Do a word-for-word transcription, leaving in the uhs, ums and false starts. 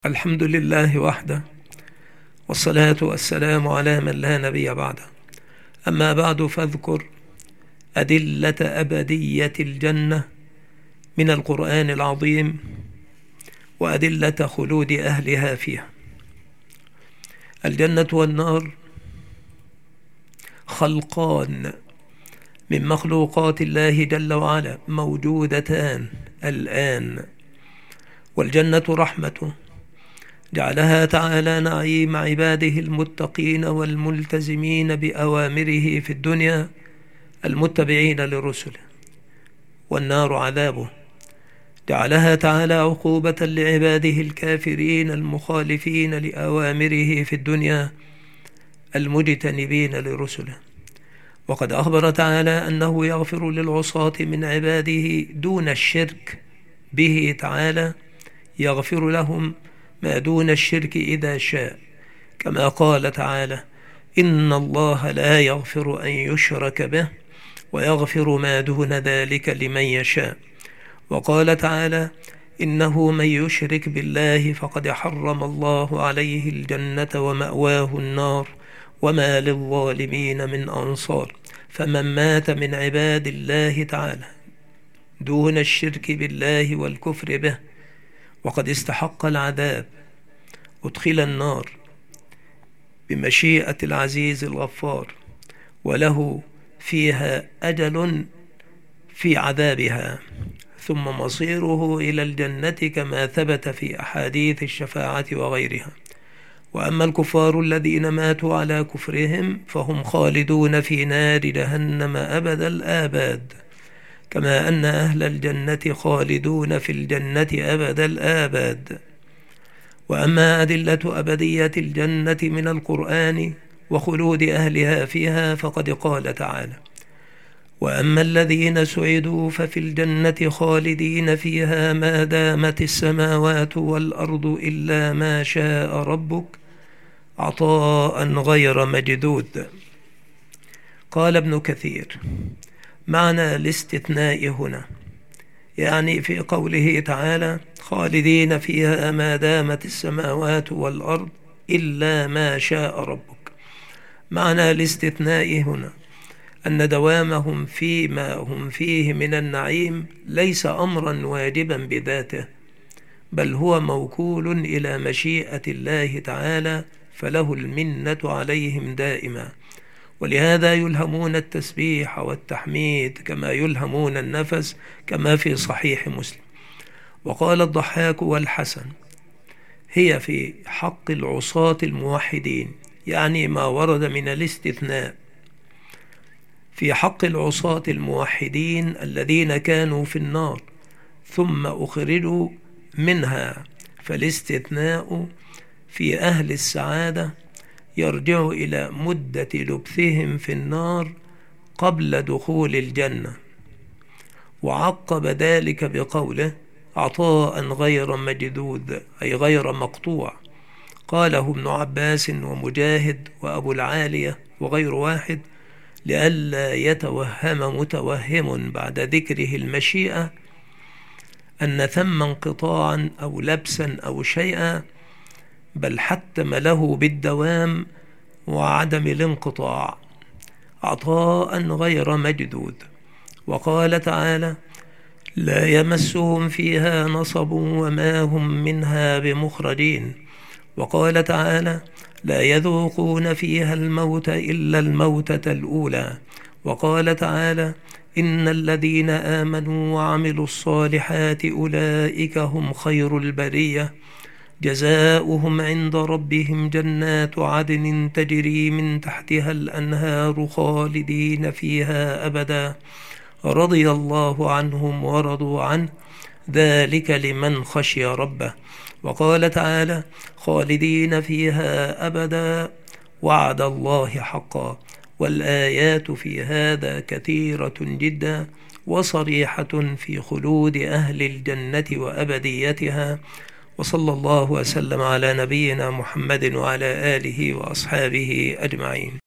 الحمد لله وحده، والصلاة والسلام على من لا نبي بعده. أما بعد، فاذكر أدلة أبدية الجنة من القرآن العظيم وأدلة خلود أهلها فيها. الجنة والنار خلقان من مخلوقات الله جل وعلا، موجودتان الآن. والجنة رحمته جعلها تعالى نعيم عباده المتقين والملتزمين بأوامره في الدنيا المتبعين لرسله، والنار عذابه جعلها تعالى عقوبة لعباده الكافرين المخالفين لأوامره في الدنيا المجتنبين لرسله. وقد أخبر تعالى أنه يغفر للعصاة من عباده دون الشرك به تعالى، يغفر لهم ما دون الشرك إذا شاء، كما قال تعالى: إن الله لا يغفر أن يشرك به ويغفر ما دون ذلك لمن يشاء. وقال تعالى: إنه من يشرك بالله فقد حرم الله عليه الجنة ومأواه النار وما للظالمين من أنصار. فمن مات من عباد الله تعالى دون الشرك بالله والكفر به وقد استحق العذاب أدخل النار بمشيئة العزيز الغفار، وله فيها أجل في عذابها، ثم مصيره إلى الجنة كما ثبت في أحاديث الشفاعة وغيرها. وأما الكفار الذين ماتوا على كفرهم فهم خالدون في نار جهنم أبد الآباد، كما أن أهل الجنة خالدون في الجنة أبد الآباد. وأما أدلة أبدية الجنة من القرآن وخلود أهلها فيها فقد قال تعالى: وأما الذين سعدوا ففي الجنة خالدين فيها ما دامت السماوات والأرض إلا ما شاء ربك عطاء غير مجدود. قال ابن كثير: معنى الاستثناء هنا يعني في قوله تعالى: خالدين فيها ما دامت السماوات والأرض إلا ما شاء ربك، معنى الاستثناء هنا أن دوامهم فيما هم فيه من النعيم ليس أمرا واجبا بذاته، بل هو موكول إلى مشيئة الله تعالى، فله المنة عليهم دائما. ولهذا يلهمون التسبيح والتحميد كما يلهمون النفس، كما في صحيح مسلم. وقال الضحاك والحسن: هي في حق العصاة الموحدين، يعني ما ورد من الاستثناء في حق العصاة الموحدين الذين كانوا في النار ثم أخرجوا منها، فالاستثناء في أهل السعادة يرجع إلى مدة لبثهم في النار قبل دخول الجنة. وعقب ذلك بقوله: عطاء غير مجدود، أي غير مقطوع. قاله ابن عباس ومجاهد وأبو العالية وغير واحد، لئلا يتوهم متوهم بعد ذكره المشيئة أن ثم انقطاعا أو لبسا أو شيئا، بل حتم له بالدوام وعدم الانقطاع، عطاء غير مجدود. وقال تعالى: لا يمسهم فيها نصب وما هم منها بمخرجين. وقال تعالى: لا يذوقون فيها الموت إلا الموتة الأولى. وقال تعالى: إن الذين آمنوا وعملوا الصالحات أولئك هم خير البرية، جزاؤهم عند ربهم جنات عدن تجري من تحتها الأنهار خالدين فيها أبدا، رضي الله عنهم ورضوا عنه، ذلك لمن خشي ربه. وقال تعالى: خالدين فيها أبدا وعد الله حقا. والآيات في هذا كثيرة جدا وصريحة في خلود أهل الجنة وأبديتها. وصلى الله وسلم على نبينا محمد وعلى آله وأصحابه أجمعين.